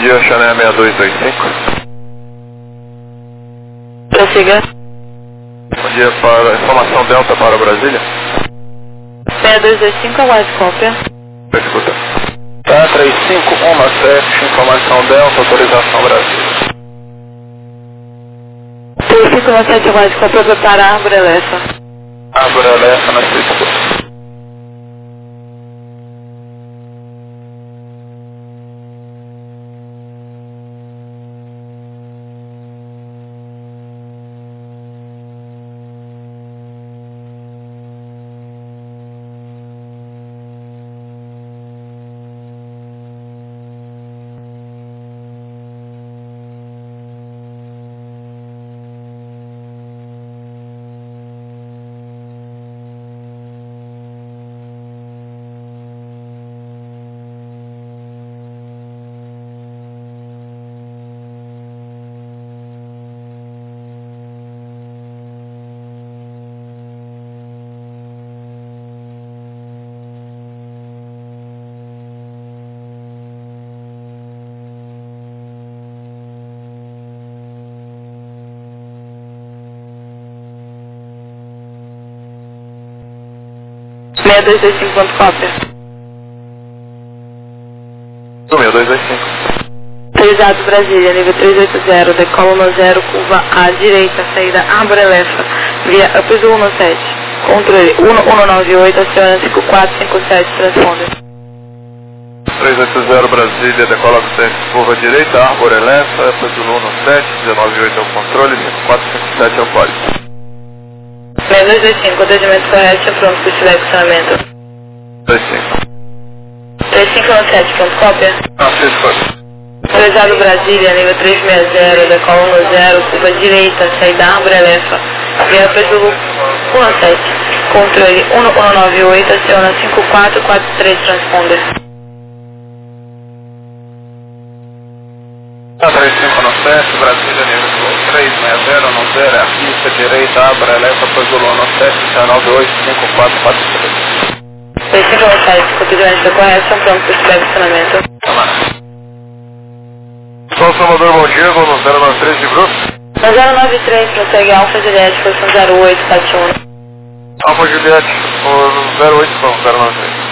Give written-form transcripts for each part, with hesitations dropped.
dia, Chanel 6225. Prossiga. Bom dia, para informação Delta para Brasília. 6225, aguarde cópia. Escuta. Tá, 3517, informação Delta, autorização Brasília. 3517, aguarde cópia para a Árvore Elefa. Árvore Elefa na escuta. Meia dois dois cinco, ponto cópia. 6225. Autorizado Brasília, nível 380, decola no 0, curva à direita, saída Árvore Elefa, via Up Zulu no 7. Controle 1198, aciona 5457, transponder. 380 Brasília, decola do centro, curva direita, Árvore Elefa, Up Zulu no 7, 198 é o controle, 5457 é o código. 6225, atendimento correto, pronto para estiver funcionamento. 25. 3517, ponto cópia. Francisco. Autorizado Brasília, nível 360, decola no 0, curva direita, saída Árvore Elefa, via Up Zulu 17. Controle 1198, aciona 5443, transponder. 3597, Brasília, nível 360, no 0, é a pista direita, Árvore Elefa, Up Zulu no 7, 198, 5443. 3597, copiamento correto, pronto para estiver funcionamento. Sou Salvador, bom dia, vou no 093 de grupo. Na 093, prossegue Alfa Juliette, posição 0871. Alfa Juliette, o 08 com 093.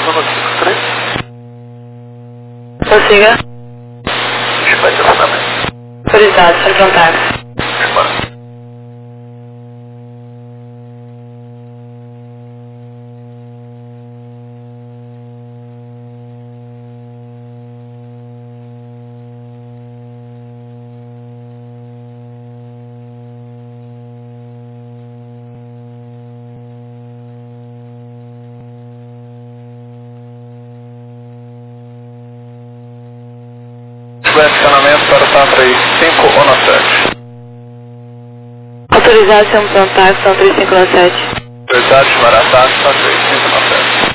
153. Prossiga. Vai estacionamento. Autorizado, sempre um táxi. Bora. Estacionamento para o Tantra 517. Autorizado, sempre um táxi, são 3597. Verdade, Maratá, Tantra 517.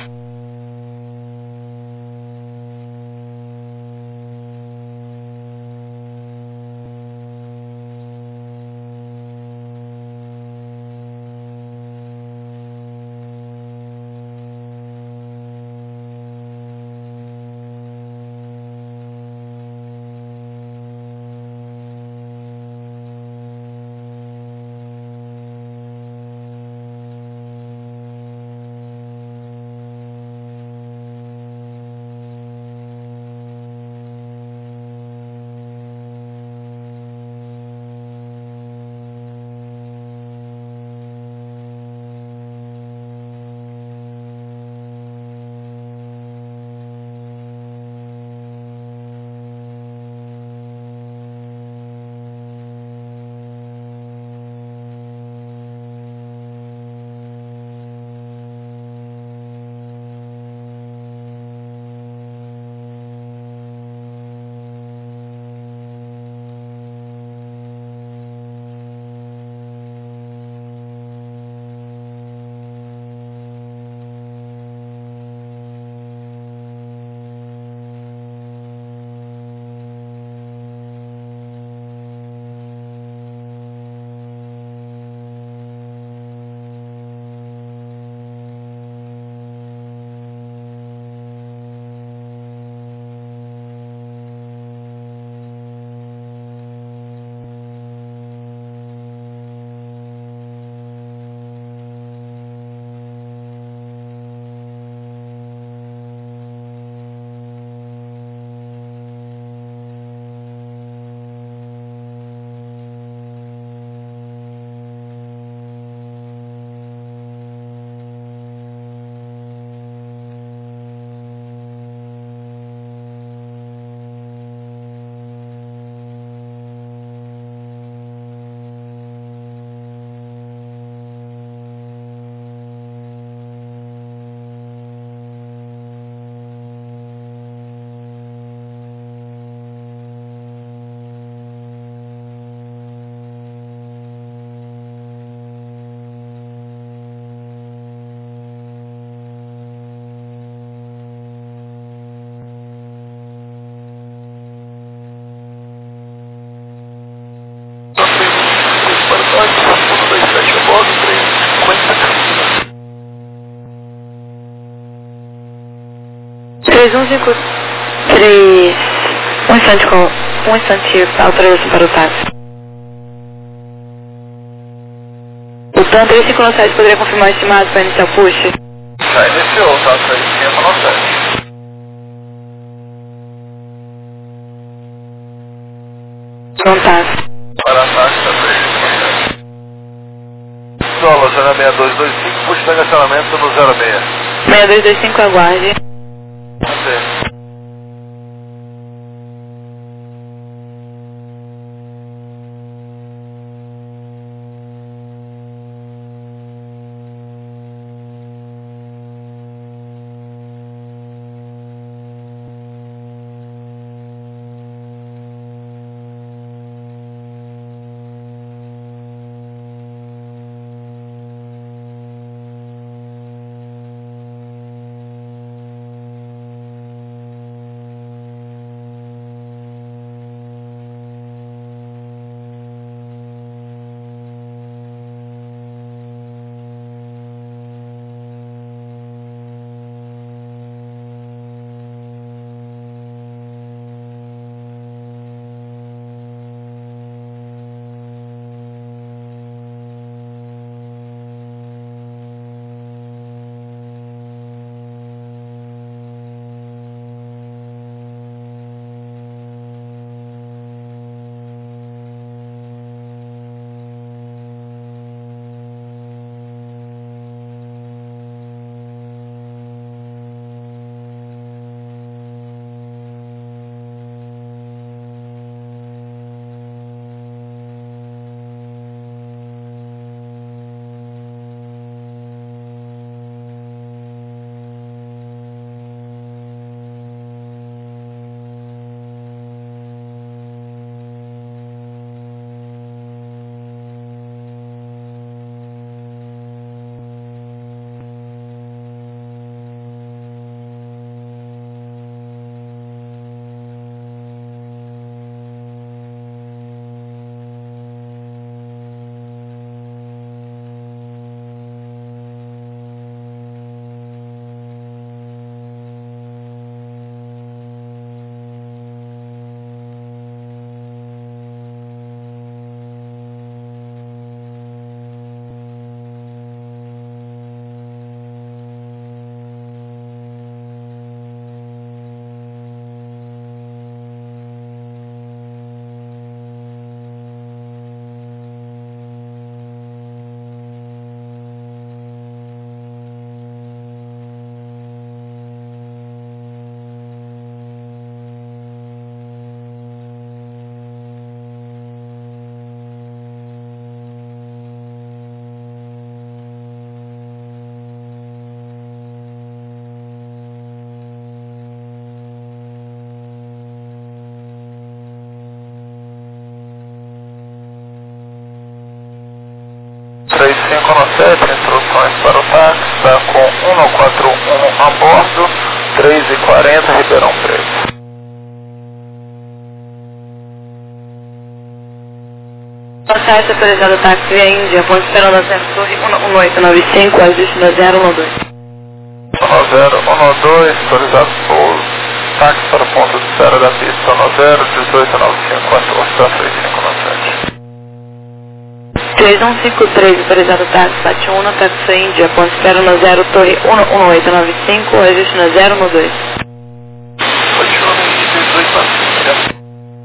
Um instante, autorização para o táxi. O TAN 3597 poderia confirmar o estimado para iniciar o push? Já iniciou, tá? 3597. Não táxi. Para a taxa 3597. Solo 06225, puxa de agasalhamento no 06. 6225, aguarde. Sim. 517, instruções para o táxi, está com 141 a bordo, 3h40, Ribeirão Preto. Site autorizado táxi via Índia, ponto esperando a Torre 11895, ajuste no 012. 1012, autorizado pouso, táxi para o ponto de espera da pista 189514, 3597. 3153, autorizado táxi, Patiuna, táxi Índia, ponto espera no 0 Torre 11895, ajuste no 012. Patiuna, 1895.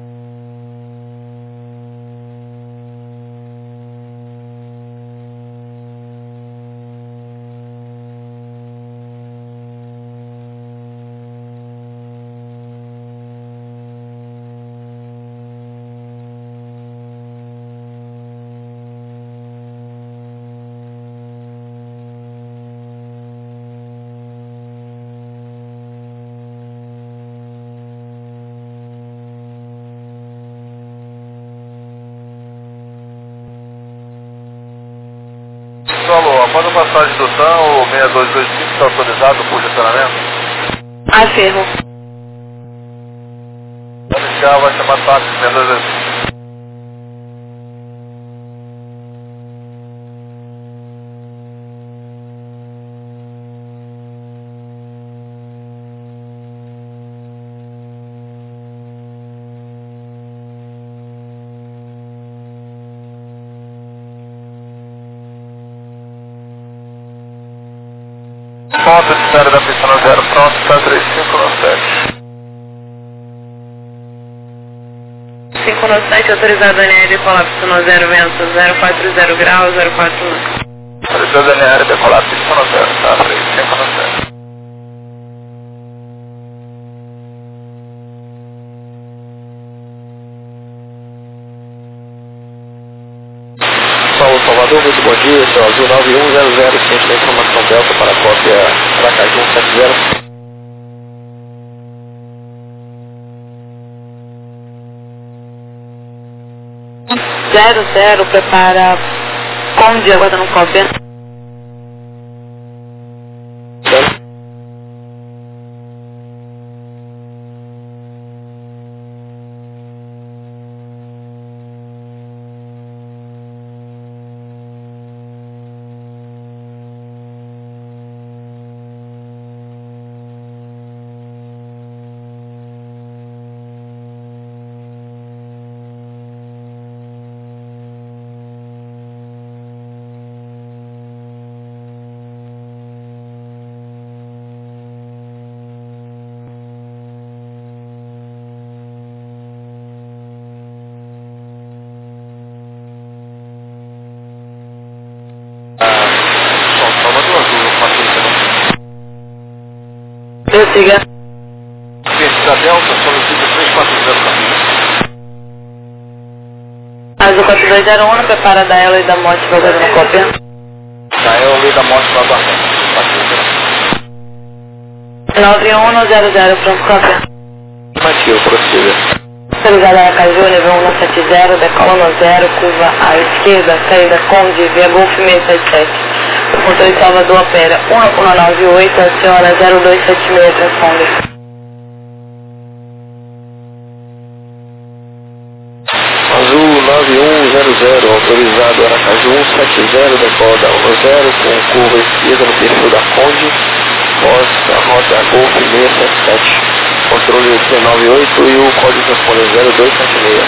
Alô, após a passagem do TAM, o 6225 está autorizado por estacionamento? Afirmo. Inicial vai chamar táxi 6225. Ponto de espera da pista no 0, pronto, está 3597. 597, autorizado NR, decolar pista no 0, vento 040 graus, 041. Autorizado NR, decolar pista no 0, está 3597. Paulo Salvador, muito bom dia, seu Azul 9100, ciente da informação Delta para a cópia Aracaju 170. 00, prepara Conde, aguardando cópia. Siga. Pista da Delta, solicita 340 caminhos. Azul 4201, prepara da Ela e da Morte, aguardando cópia. Da Ela e da Morte para aguardando. 9100, pronto, cópia. Afirmativo, prossiga. Autorizada Aracaju, nível 170, decola no 0, curva à esquerda, saída Conde, via Golf 677. Motor de Salvador opera 1198, aciona 0276, responde. Azul 9100, autorizado Aracaju 170, decola da 10, com curva esquerda no perfil da Conde, pós a rota Golf 677. Controle 398 e o código responde 0276.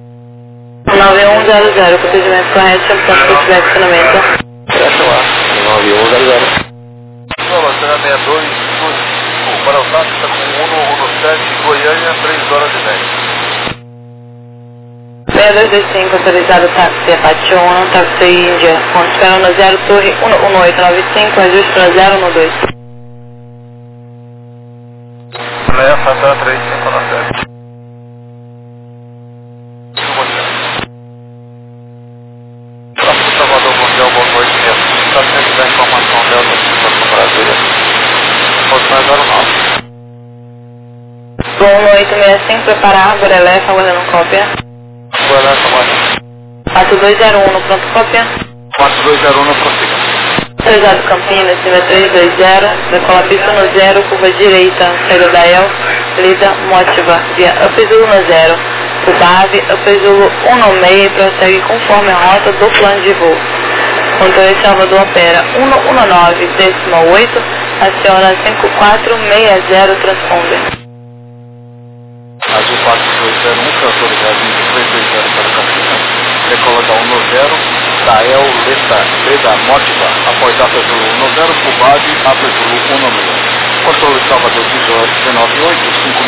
9100, procedimento correto, portanto, se tiver questionamento. Presta lá, 9100. Olá, será 62, para o táxi está com 117, Goiânia, 3 horas e 10. 6225, autorizado táxi Patiuna, táxi Índia, ponto espera no 0, Torre 11895, ajuste no 012. Leva até 3597. Próximo Salvador, bom dia, boa noite. Está sempre da informação Delta, situação Brasília. Pode mais 09. Bom noite, 65, preparar, Borelefa, aguardando cópia. Boa noite, Samara. 4201, pronto, cópia. 4201 não prossiga. Autorizado Campinas, cima 320, decola pista no 0, curva direita, saída da El, Lida, Motiva, via Upzulu no 0, Ubave, Upzulu 196 e prossegue conforme a rota do plano de voo. Controle Salvador opera 119,8, aciona 5460 transponder. Azul 4201, foi autorizado 2320 para Campinas, decola da 190, Dael, Leda, Motiva, após Apezulu 190, Ubave, Apezulu 196. Controle Salvador 198,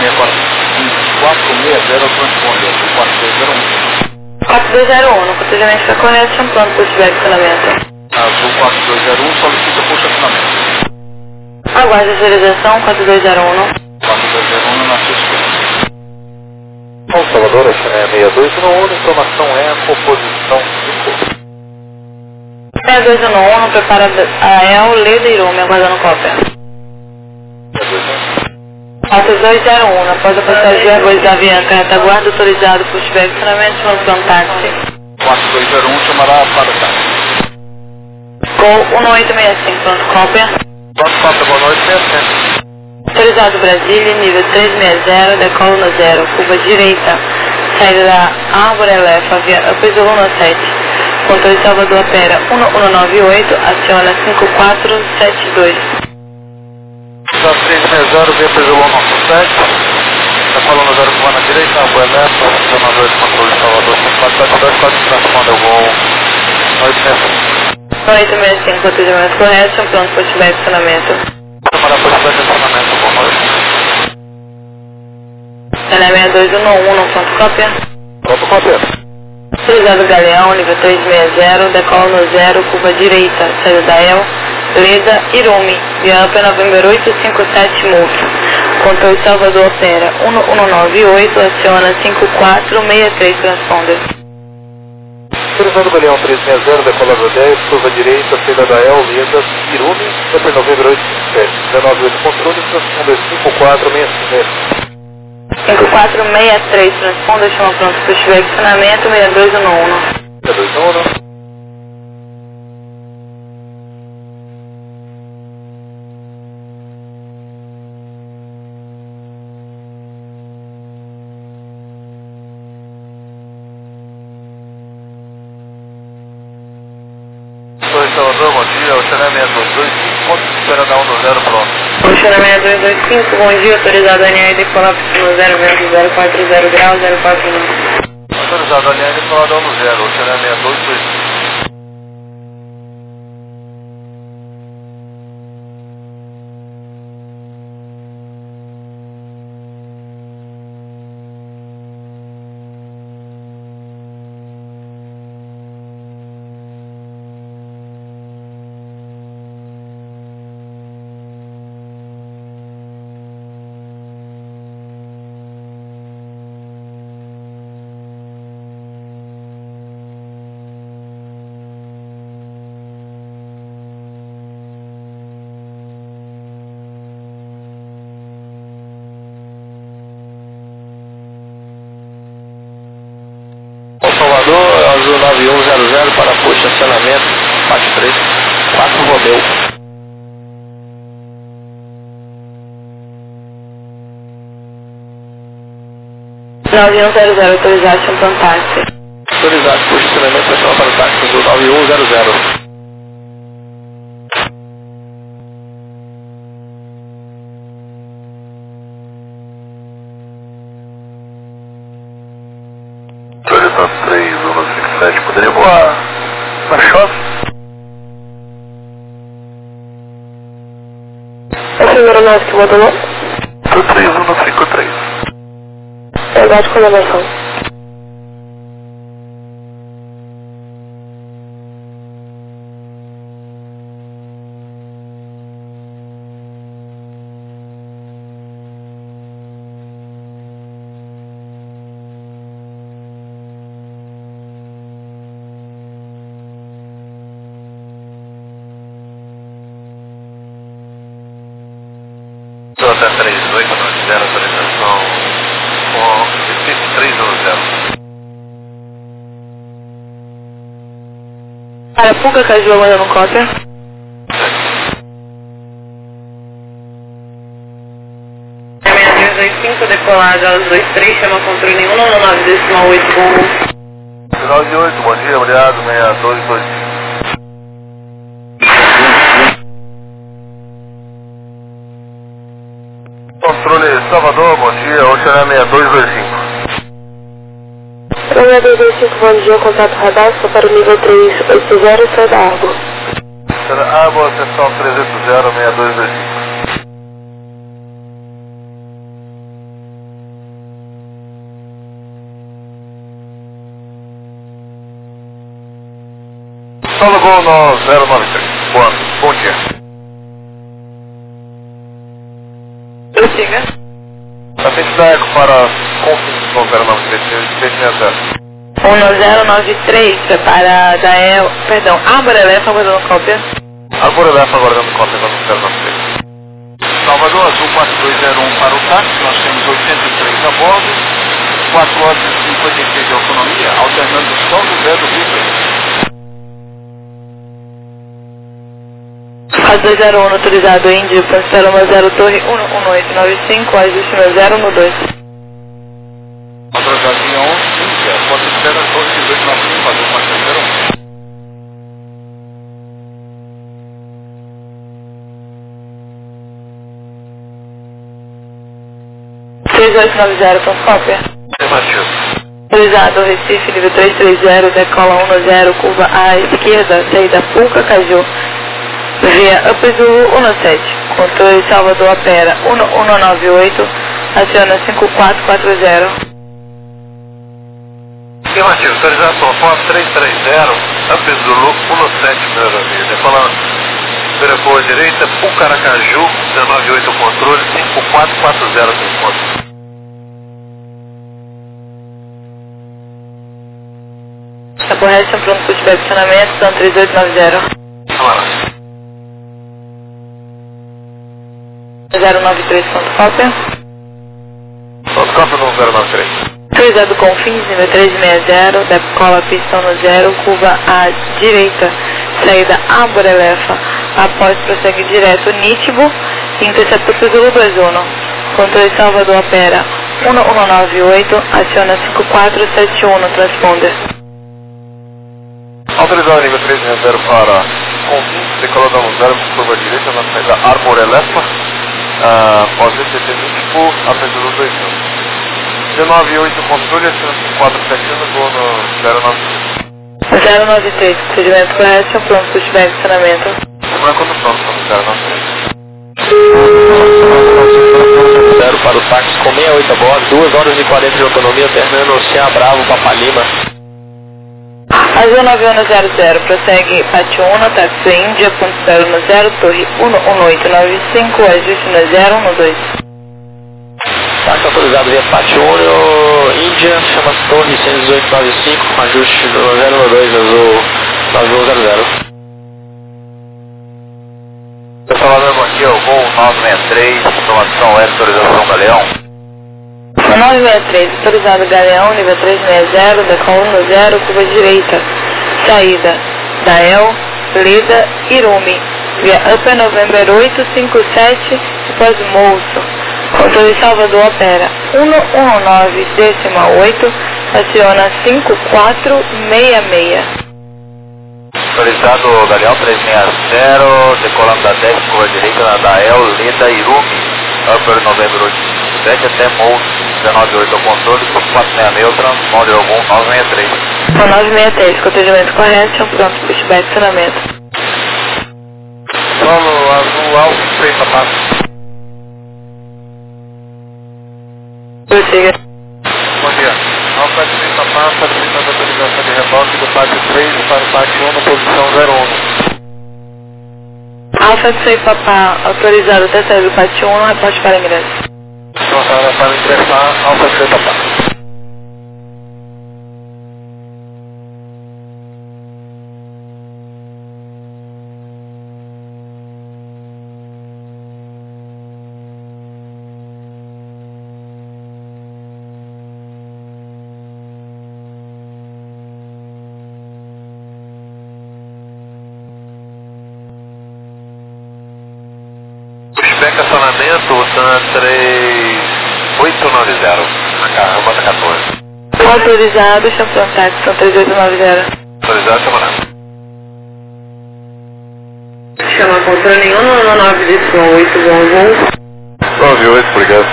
5460 transponder, 4201. 4201, no procedimento está correto, champlando por tiver estacionamento. Azul 4201 solicita por estacionamento. Aguarde a visualização 4201. 4201 na sua esquerda. Bom, Salvador, essa é 6211, a informação é a composição do corpo. 6211, prepara a El, Leda e Irume, aguardando cópia. 4201, após a passageira arroz da Avianca, retaguarda autorizado por tiver estacionamento, chamando táxi. 4201 chamará para o táxi. Gol 1865, pronto, cópia. Pronto, cópia, boa noite, 600. Autorizado Brasília, nível 360, decola no 0, curva direita, saída da Árvore Elefa, via Upzulu no 7. Controle Salvador opera 1198, aciona 5472. 360, via Upzulu no 7. Decola no 0, curva na direita, Árvore Elefa, aciona 2, controle Salvador 5472, pode transponder o voo 865. 865, atendimento correto, pronto por tiver estacionamento. Chamará por estacionamento, boa noite. Estacionamento 211, pronto, cópia. Pronto, cópia. Autorizado Galeão, nível 360, decola no 0, curva direita, saída da El, Leda, Irume, via Up November 857 Multa. Controle Salvador opera 1198, aciona 5463 transponder. Autorizado Galeão 360, decola no 10, curva direita, saída da El, Leda, Irume, Upper November 857, 198 controle, transponder 5463. 5463 transponder, chama pronto para estiver estacionamento 6211. 6211. Salvador, bom dia, o estacionamento 225, ponto de espera da 190, pronto. Funcionamento 225, bom dia, autorizado ANR, decolar no 0,040 graus, 049. Autorizado ANR, decolar da 190, o estacionamento 225. Salvador, Azul 9100 para o estacionamento, parte 3, 4 Romeu. 9100, autorizado, champlando táxi. Autorizado por estacionamento nacional para o táxi Azul 9100. Projeção 3157, poderia voar Marchov? É o primeiro nosso que botou não? 3153. Verdade com elevação. Até 38, não fizeram autorização com Recife 310. Para Puca Caju, mandando cópia. É 6225, decolado aos 23, chama controle 199,8 com... Final de 8, bom dia, obrigado, 6225. Controle Salvador, bom dia, Oceaná 6225. 6225, bom dia, contato radar, só para o nível 380, sai da água. Sai da água, seção 380, 6225. 093. Bom dia. Prossiga. A frente da Eco para Confins no 093, 1093, para Dael, perdão, Arborelefa, aguardando cópia. Arborelefa aguardando cópia no 093. Salvador, Azul 4201 para o táxi, nós temos 83 a bordo, 4 horas e 56 de autonomia, alternando só do Zé do Rio. A 201 autorizado Índio, Pancelo 10 Torre 11895, ajuste no 012. Autorizado em 11, Índia, Pancelo Torre 1895, azul 4201. 3890, ponto cópia. Afirmativo. Autorizado Recife, nível 330, decola 10, curva à esquerda, saída Puca Caju. Via Up Zulu 17, controle Salvador opera 1198, aciona 5440. Afirmativo, autorização FOB 330, Up Zulu 17, primeira vez. Decolando, virou à direita, Pucaracaju, 198 controle, 5440 tem ponto. Aborrece, pronto para o acionamento, são 3890. Camarada. 093, ponto cópia. Ponto cópia no 093. Autorizado Confins, nível 360, decola pistão no 0, curva à direita, saída Arborelefa, após prossegue direto Nítibo, interceptor Zulu 21. Controle Salvador opera 1198, aciona 5471 no transponder. Autorizado nível 360 para Confins, decolando 0, curva direita na saída Arborelefa. Pode ser Nítibo, Apesuru 21. 198 controle, acima 5471, vou no 093. 093, procedimento correto, pronto, pushback, acionamento. Não é quando pronto, no 093. 0 para o táxi com 68 a bordo, 2 horas e 40 de autonomia, terminando Oceá Bravo, Papa Lima. Azul 9100, prossegue Patiuna, táxi Índia, ponto 0 no 0, torre 11895, ajuste no 012. Táxi autorizado via Patiuna, Índia, chama-se Torre 11895, ajuste no 012, Azul 9100. Pessoal, bom dia, o voo 963, informação é autorização Galeão. 963, autorizado Galeão, nível 360, decola no 0, curva direita, saída Dael, Lida, Irumi, via Upper November 857, após Moço. Controle Salvador opera 119,8, aciona 5466. Autorizado Galeão 360, decolando da 10, curva direita na Dael, Lida, Irumi, Upper November 857 até Moço, 198 ao controle, 466, o transponder algum 963. 963, protegimento correto, pronto, pushback, acionamento. Solo azul alto, 3 sapatos. Prossiga. Bom dia. Alfa 3 sapatos, solicitando autorização de reboque do pátio 3 para o pátio 1 na posição 01. Alfa 6 Papá, autorizado até sair do pátio 1, reporte para ingresso. Nossa, para ingressar, Alfa 3 sapatos. Cessna 3890, rota 14. Autorizado, Champion Taxi, 3890. Autorizado, chamando. Chama controle 199 de som, 811. 98, obrigado.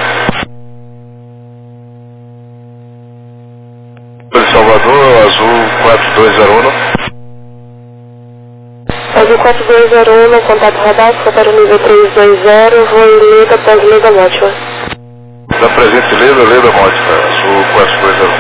Salvador, Azul 4201. Azul 4201, contato radar, para o nível 320, voo em Leda, após Leda Mótima. Da presente Leda Mótica, Azul 4201.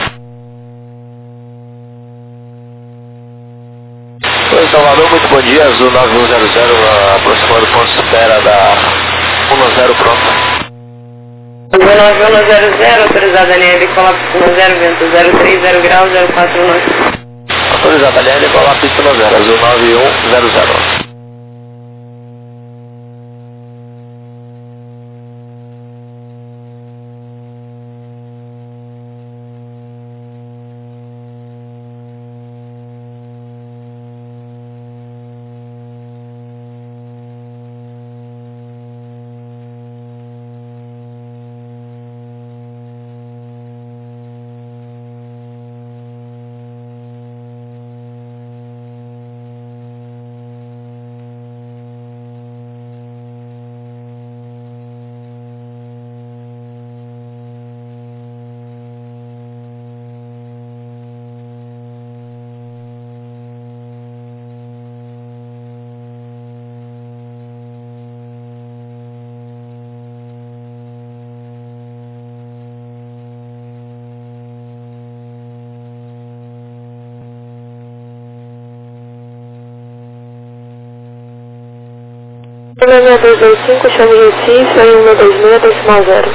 Oi, Salvador, muito bom dia, Azul 9100, aproximando o ponto de espera da 10 pronto. Azul 9100, autorizado LL, colapso 10, vento 030 grau, 049. Autorizado LL, colapso 0, Azul 9100. Chama 225, chame Recife, aí 126, decimal 0.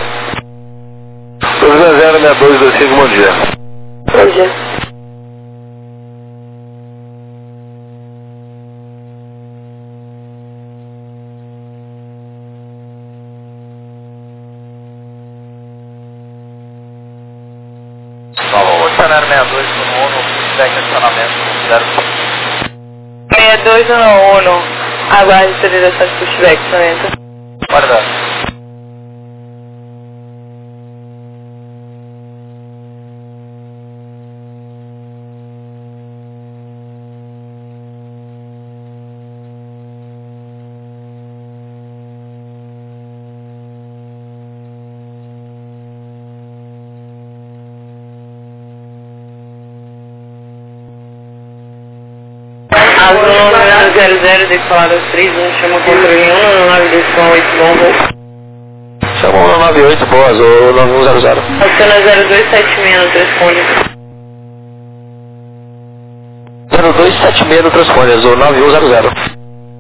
260-6225, bom dia. Bom dia. Salvador, cenário 62 no feedback acionamento 6211, aguarde autorização de pushback, somente. Guardado. Azul 00, decolado 31, chama controle 199 decimal 8, bom voo. Chamou no 98, boa, Azul 9100. Oceano 0276 no transponder. 0276 no transponder, Azul 9100.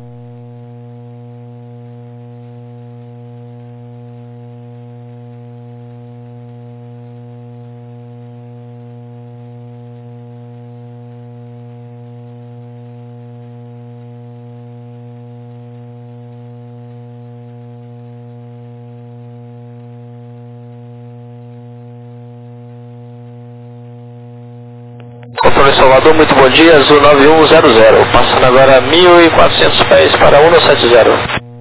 Controle Salvador, muito bom dia, Azul 9100, passando agora 1.400 pés para 170.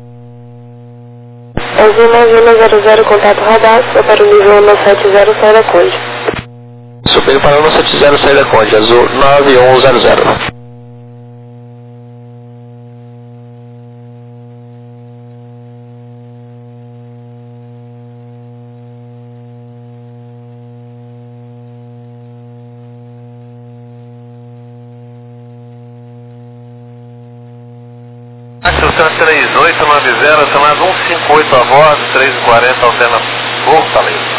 Azul 9100, contato radar, para o nível 170, sai da Conde. Subindo para 170, saída Conde, Azul 9100. Axel 3890, chamado 158 a bordo, 340, altena Fortaleza.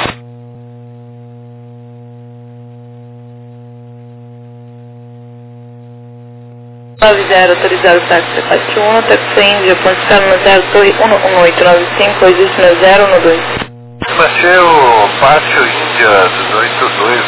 90, autorizado táxi Fast 1, táxi Índia, ponte escala no 0, torre 11895, existe no 012. Macheu, Pátio Índia 182,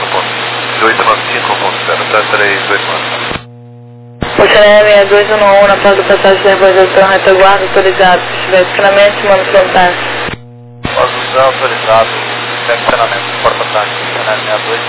1895.0, 389. Oceano 6211, na porta do passagem da realização, retaguarda, autorizado, se estiver escanamento, manda frontal. Condução autorizado, seccionamento, porta-táxi, cenário 62.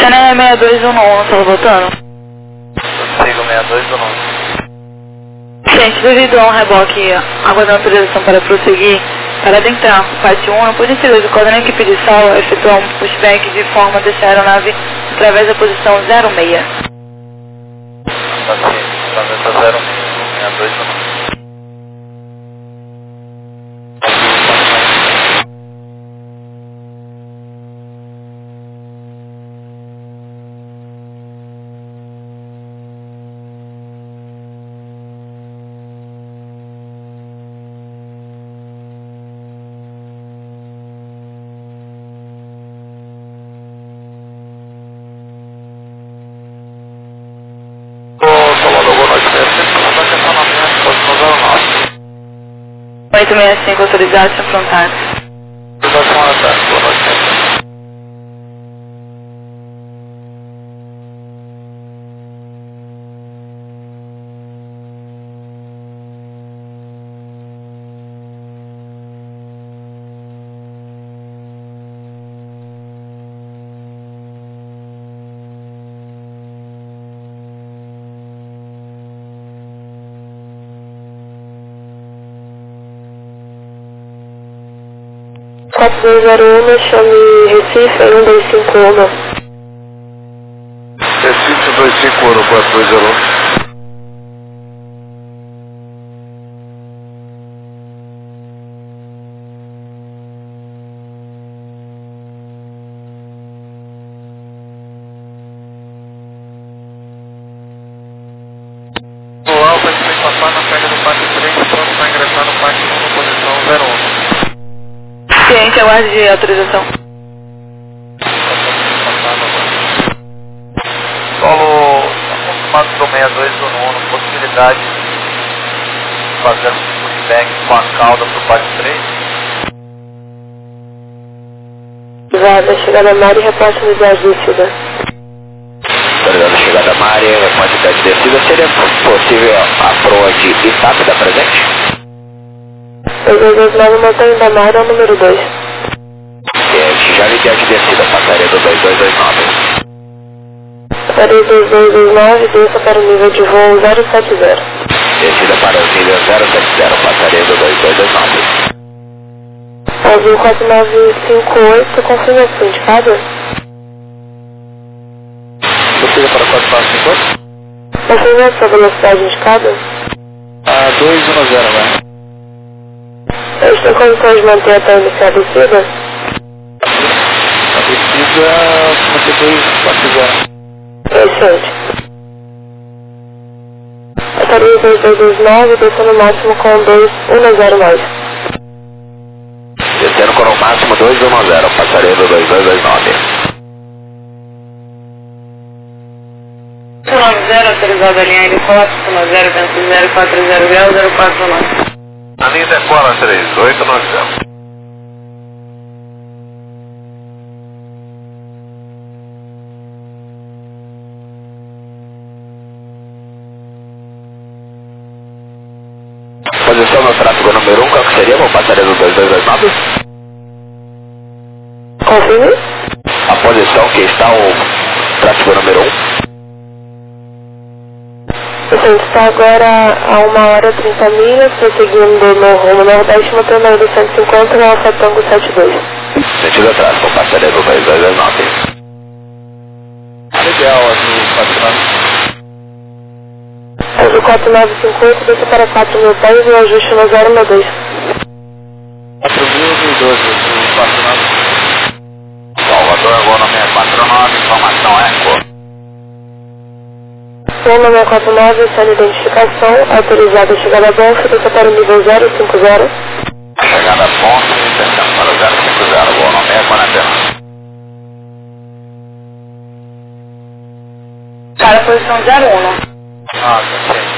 Cena 6211, tá voltando? Sigo 6219. Gente, devido a um reboque aguardando autorização para prosseguir, para adentrar parte 1, por gentileza, coordena a equipe de sala efetuar um pushback de forma a deixar a aeronave através da posição 06. Tá sim, através da 6219. Salvador, boa noite, 865 autorizado, sem frontais. boa noite. Chame Recife 1251. Recife 251, 4201. O Alfa vai passar na saída do pátio 3, pronto para ingressar no pátio 1 na posição 01. Ciente, aguarde autorização. Solo confirmado do 62 do nono, possibilidade de fazer um pushback com a cauda para o pátio 3. Vaga, chegada Mari, reporte unidade descida. Autorizado chegada a Maria, quantidade de descida, seria possível a proa de Itápida presente? 2229, montanha da Mari, é o número 2. Já lhe deu de descida, passaria do 2229. Passaria 2229, desça para o nível de voo 070. Descida para o nível 070, passaria do 2229. Azul 4958, confirmação indicada? Descida para 4958? Confirmação da velocidade indicada? 210, né? Eu estou em condições de manter até iniciar a descida? A descida, manter 240. Excelente. Passaria 2229, desça no máximo com 210 mais. Descendo com o máximo 210, passaria do 2229. 90, autorizado a linha helicóptero, 90, vento 040 grau, 049. A linha decola 3890. Posição no tráfego número 1, qual que seria? Vou passaria do 2229. Confirme. A posição que está o tráfego número 1. A gente está agora a 1h30 milhas, prosseguindo no rumo nordeste, mantendo a 150 no Alfa Tango 72. Sentido atrás, com passaria do 2229. Legal, azul 49. Azul 4958, desça para 4.000 pés e o ajuste no 062. 4.012, azul 49. Salvador, voo no 649, informação Eco. Voo no 649, sem identificação, autorizada a chegada a Bonfim, desça para o nível 050. Chegada a ponto e descendo para o 050, voo no 649. Para a posição 01. Ah, tá certo.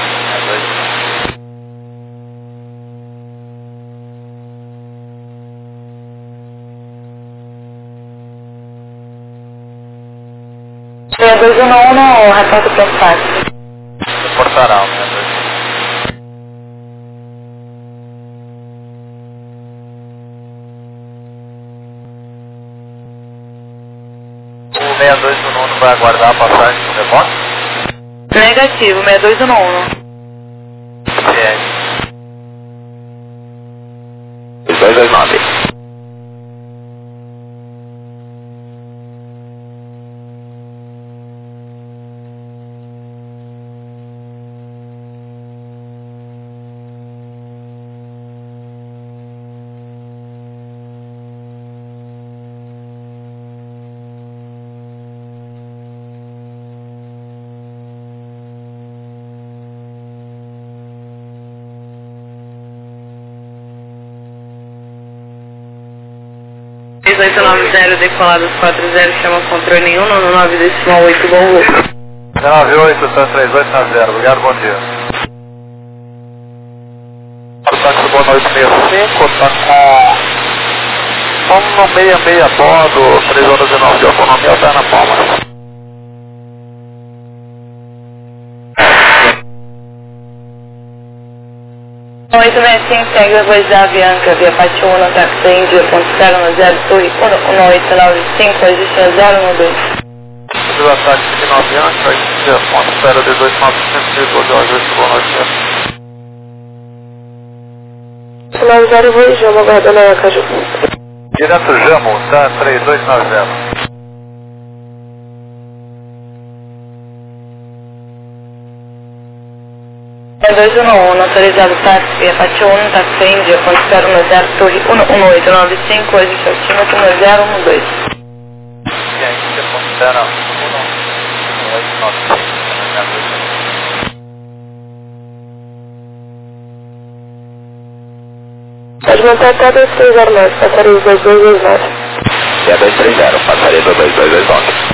É 211 ou repórter principal? Suportará o 62. O 62 do nono vai aguardar a passagem do rebote? Negativo, 62 do nono. CR. 229. Decolados 40, chama controle 199,8, bom voo. 98, tá 3890, obrigado, bom dia. Táxi boa noite 65, tá com 166 a bordo, 3 horas e 9 de autonomia, tá na palma. Bom, 865, segue depois da Avianca, via Pátio 1, táxi Índia, ponto 010, torre 1895, registro 012. Viu ataque aqui no Avianca, ponto 01895, boa noite. 90, voo e Jamo, aguardando a Caju. Direto Jamo, tá 3290. É 211, autorizado táxi via Pátio 1, táxi Índia, ponto 010, torre 1895, registro altímetro 1012. E aí, você considera 1895, Pode manter até 230, passaria 2229. E a 230, passaria do 2229.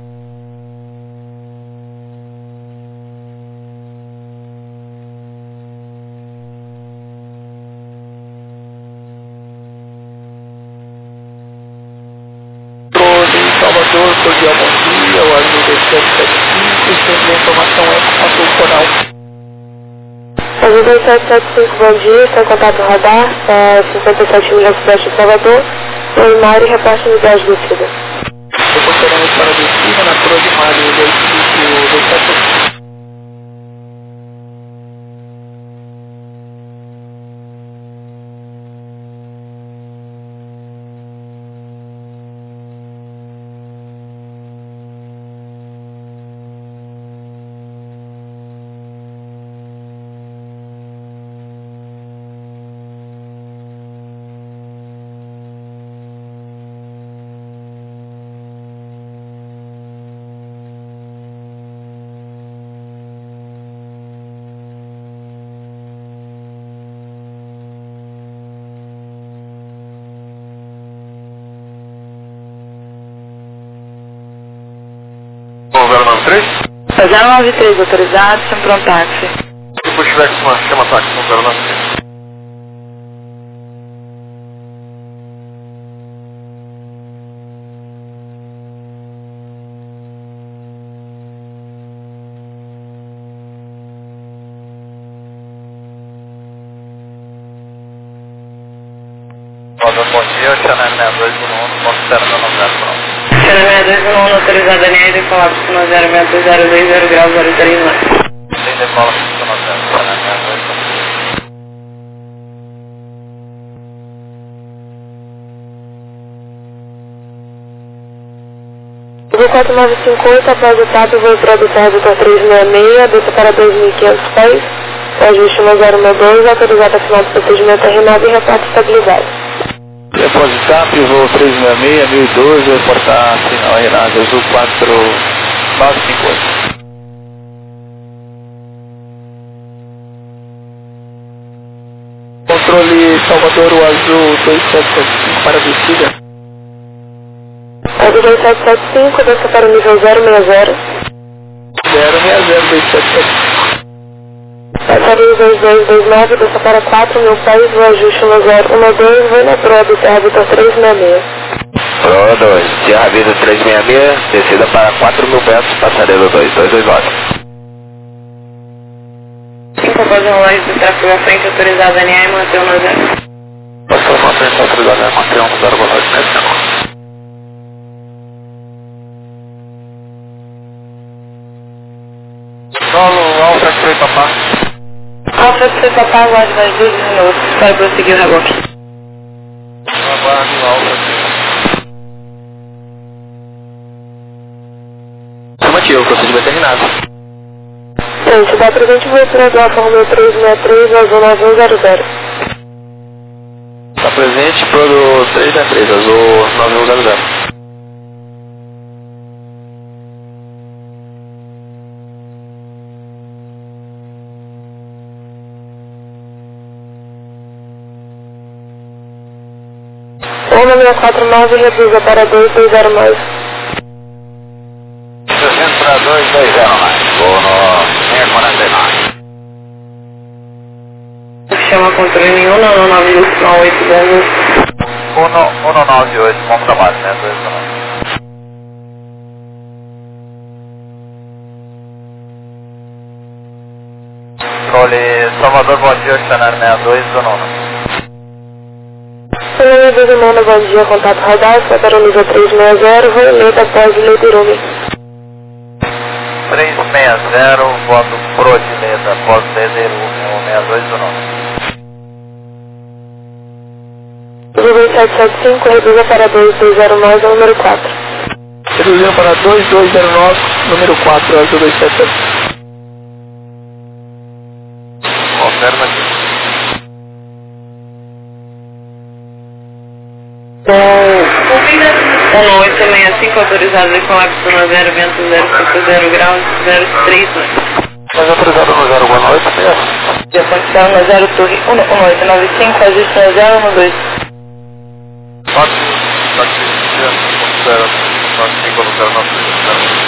Salvador, cordial bom dia, o Azul 2775, sempre a informação é com o coral. Azul 2775, bom dia, está em contato radar, 57 milhas sudeste de Salvador, o Mário reparte unidade descida. Reportaremos para a descida na Cruz de Mário, do edifício 275. É 093, autorizado, sempre um táxi. Se você tiver que chama táxi no 093. Bom dia, Chanel 62 do nono, considera meu nome da prova. Chanel 62 do nono, autorizado Daniel, decolados com 06202, grau 039. Sem decola, Chanel 62. Voo 4958, após o TAP, voo introdução do 366, desça para 2.500 pés, ajuste 1012, autorizado a final do procedimento R9 e reparte estabilidade. Depois TAP, voo 366, 1012, reportar sinal Renado Azul 4958. Controle Salvador, o Azul 2775 para a descida. Azul 2775, desça para o nível 060. 0602775. Passaria 2229, desça para 4.000 pés, voo ajuste 1012, voo na Pro do Terra Vitor 366. Pro 2, Sierra Vida 366, descida para 4.000 metros, passarela 2229. 5 após enrolagem do tráfego à frente, autorizado NA e manter o 90. Passou uma frente autorizada, manter um 0 boa noite, Frei Papá. Alfa Frei Papá, aguarde mais 12 minutos para prosseguir o reboque. Aguarde o Alfa. Afirmativo, procedimento terminado. Gente, dá presente viatura do Alfa Romeo 363, vazou 9100. Está presente pro 363, azul 9100. Onda 649, reduza para 220 mais. 300 para 220 mais. Vou no 649. Chama controle 19998, dando 198, vamos da base, né? 219. Controle Salvador, bom dia, estacionário 62 do nono. Colônia do Zimona, bom dia, contato radar, Sacaroniza 360, Roileta após Leibirume. 360, voto pro Dileta, após Leibirume, 62 do nono. 2775, reduza para 220 mais, número 4. Reduzindo para 2209, número 4, azul 277. Confirma aqui. 1865, autorizado de colapso na 0, vento 050 graus, 03. Mas autorizado no 0, boa noite, mesmo. De condição na 0, torre 1895, ajuste na 012. Pode ser, pode ser colocar na frente.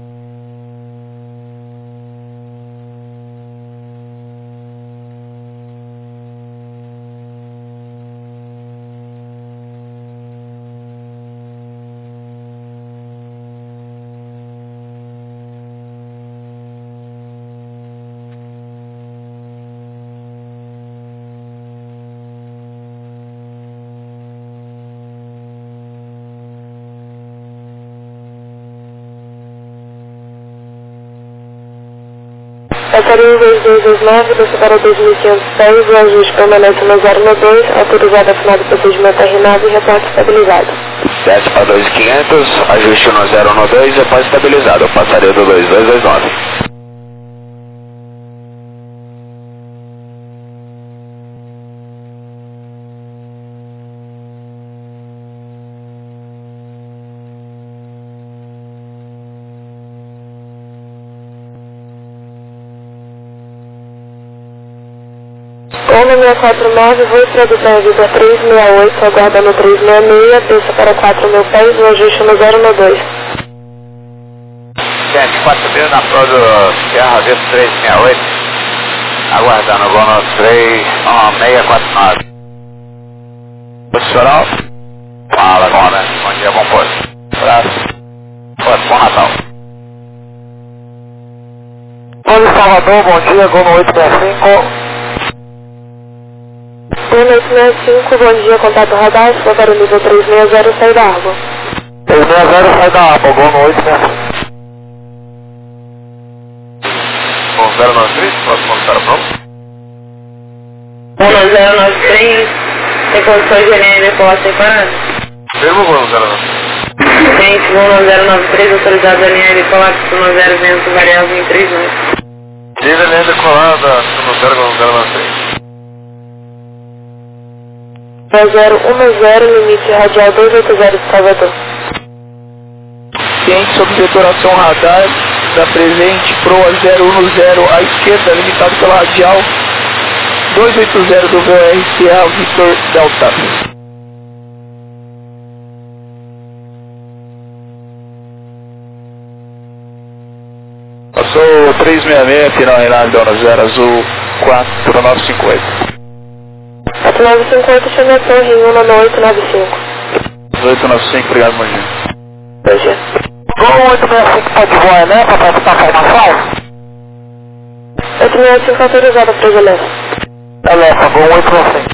Passarinho 2229, desce para 2510, o ajuste permanece no 012, autorizado afinado do procedimento arrimado e reporte estabilizado. Desce para 2500, ajuste no 012 e reporte estabilizado. Passaria do 2229. Onda 649, voo tradução Viva 368, aguarda no 366, desça para 4.000 pés, o ajuste no 012. Gente, 4 mil na prova do Sierra Viva 368, aguardando o bônus 649. Profissional? Fala, agora. Bom dia, bom posto. Abraço. Bom Natal. Olha Salvador, bom dia, gol no 865. 1865, bom dia, contato radar, para o nível 360, sai da água. 360 sai da água, gol no 865. Bom, 093, próximo comentário pronto. 1093, tem condições de linha de cola separada? Firma o bom 093. Gente, 1093, autorizado a linha de colapso no 0 vento variável em 3 minutos. Tive a linha decolada no 093. 010, limite radial 280 Salvador. Ciente sobre detonação radar, da presente proa 010 à esquerda, limitado pela radial 280 do VRCA Victor Delta. Passou 366, final Reinaldo Dona 0, azul 4958. 4950, chama a torre 1895. 1895, obrigado, Mogi. Bom dia. Gol 865 pode voar, né, para passar a formação? 865 autorizada para o Elefa. Elefa, gol 865.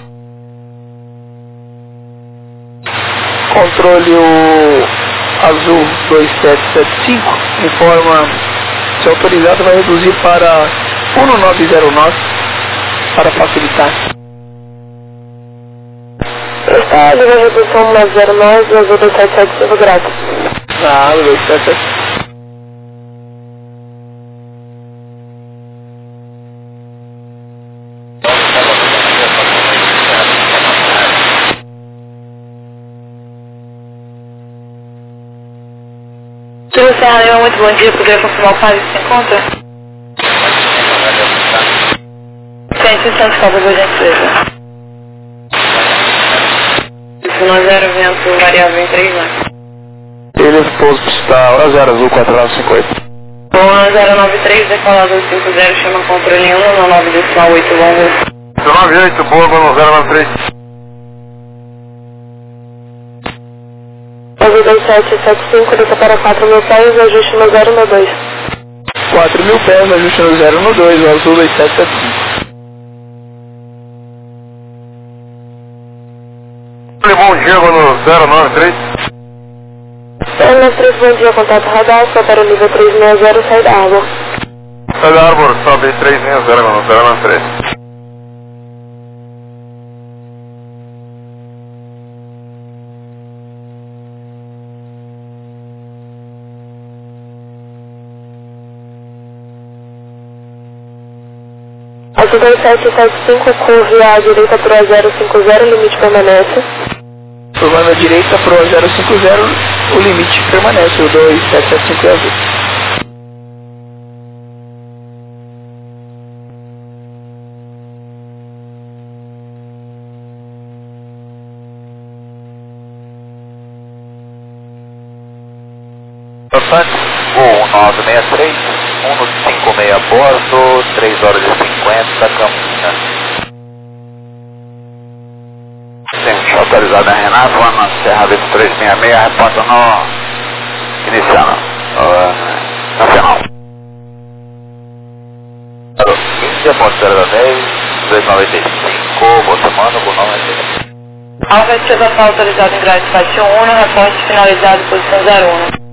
Controle o azul 2775, informa se autorizado vai reduzir para 1909 para facilitar. Está, liga a redução 909, azul 2775, grato. Ah, 2775. Silvio Serra Lima, muito bom dia. Poderia confirmar o quadro que se encontra? Centro Calda, por gentileza. 10, vento variável em 3 anos. Ele exposto está hora 0 azul 4950. 1093, decolado 50, chama controle 199,8, longo. 98, boa, vamos 093. Azul 2775, desça para 4.000 pés, ajuste no 012. 4.000 pés, ajuste no 012, o azul 2775. Bom dia, vamos 093. 093, bom dia, contato radar, só para o nível 360, sai da água. Sai da árvore, sobe 360, vamos 093. Azul 2775, curve à direita para 050, limite permanece. Curvando à direita pro 050, o limite permanece, o 2775 é azul. Voo 963, 156 a bordo, 3 horas e 50, Campinas. Gente, autorizado a Renato, na Serra 2366, reporta no... iniciando, nacional. 15.010, 295, boa semana, bom nome. Alfa ativação autorizada em grade faixa 1, reporte finalizado, posição 01.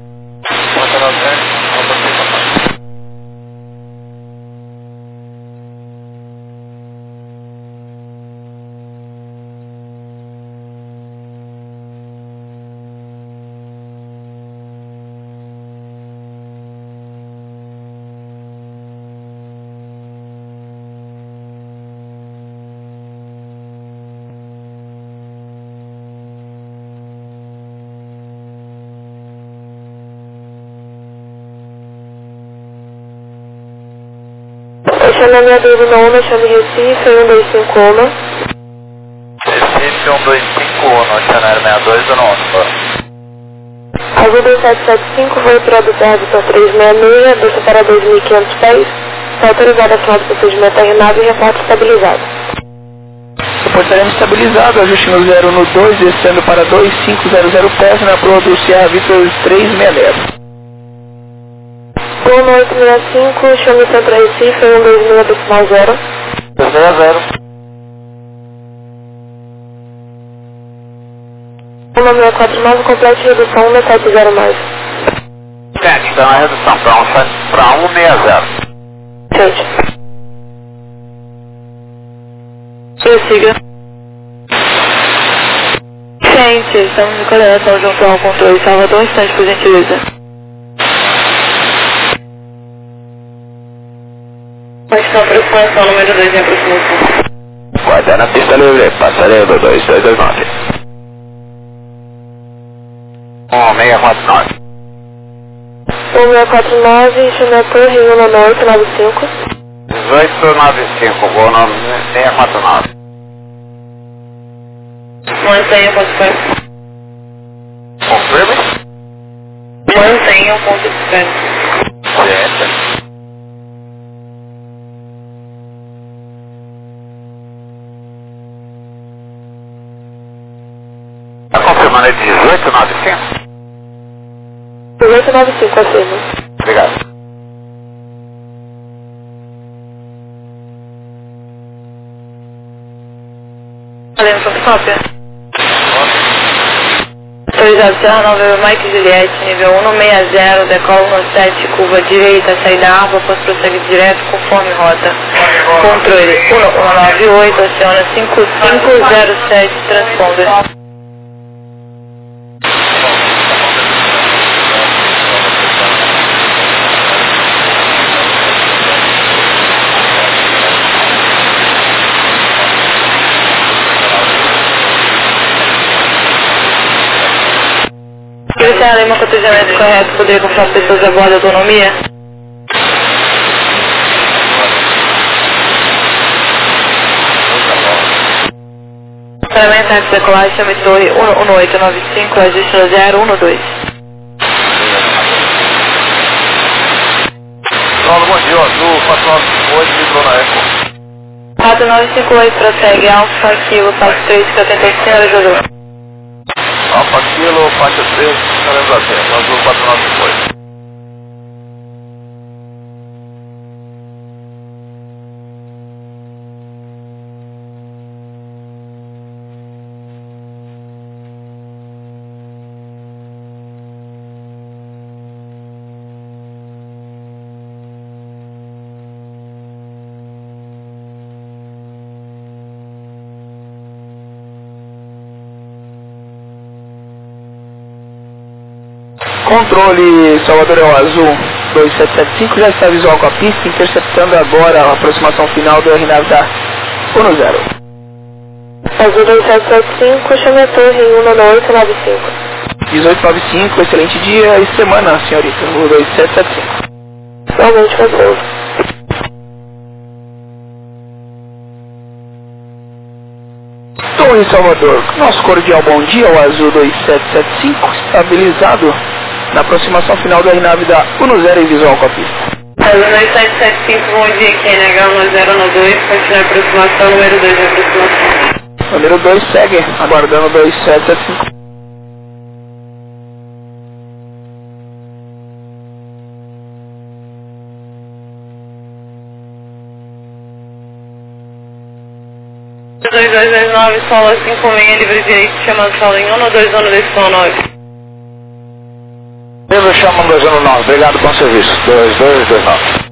Estacionamento na UNA, chame Recife, 125 Recife 125, cenário 62 do nosso. Azul 2775, foi introduzido para 366, desce para 2.500 pés, está autorizado a final do procedimento aeronave e reporte estabilizado. Reportaremos estabilizado, ajuste no 0 no 2, descendo para 2500 pés na proa do Sierra Victor 360. Boa noite, 65, chame Centro Recife, 126 decimal 0. 260. 1649, complete redução 170 mais. Gente, então a redução para 160. Gente. Prossiga. Gente, estamos em coordenação junto ao controle Salvador, um instante, por gentileza. Questão para expansão número 2 em aproximação. Guarda na pista livre, passaredo 2229. 1649. 1649, chame Torre 19895. 1895, voo 649. Mantenha o ponto de espera. Confirme? Mantenha o ponto de espera. Certo. Está confirmando aí 1895? 1895, acima. Obrigado. Valendo fotocópia. Autorizado Serra Nova, Mike Juliette, nível 160, decola 17, curva direita, saída Arba, pois prossegue direto conforme rota. Controle 1198, aciona 5507, transponder. Cristiano Lima, cotejamento correto, poderia confiar pessoas a bordo da autonomia? Paramento antes da decolagem, chame torre 11895, ajuste 012. Paulo, bom dia, Azul, 4958, livrou na Eco. 4958, prossegue, Alfa, Kilo, Passo 3, que eu tentei, senhora Jodô. Alfa Kilo, faixa 3, estaremos atentos, Azul 4958. Controle Salvador é o Azul 2775, já está visual com a pista, interceptando agora a aproximação final do RNAV da 10. Azul 2775, chame a torre 11895. 1895, excelente dia e semana, senhorita, o 2775. Realmente, controle. Torre Salvador, nosso cordial bom dia, o Azul 2775, estabilizado na aproximação final do RNAV da 10 em visual com a pista. Azul 2775, bom dia, QNH 1012, continua a aproximação, número 2 de aproximação. Número 2 segue, aguardando 2775. Azul 2229, solo 56, livre direito, chamando solo em 121, 219. Chama 219, obrigado, bom serviço, 2229.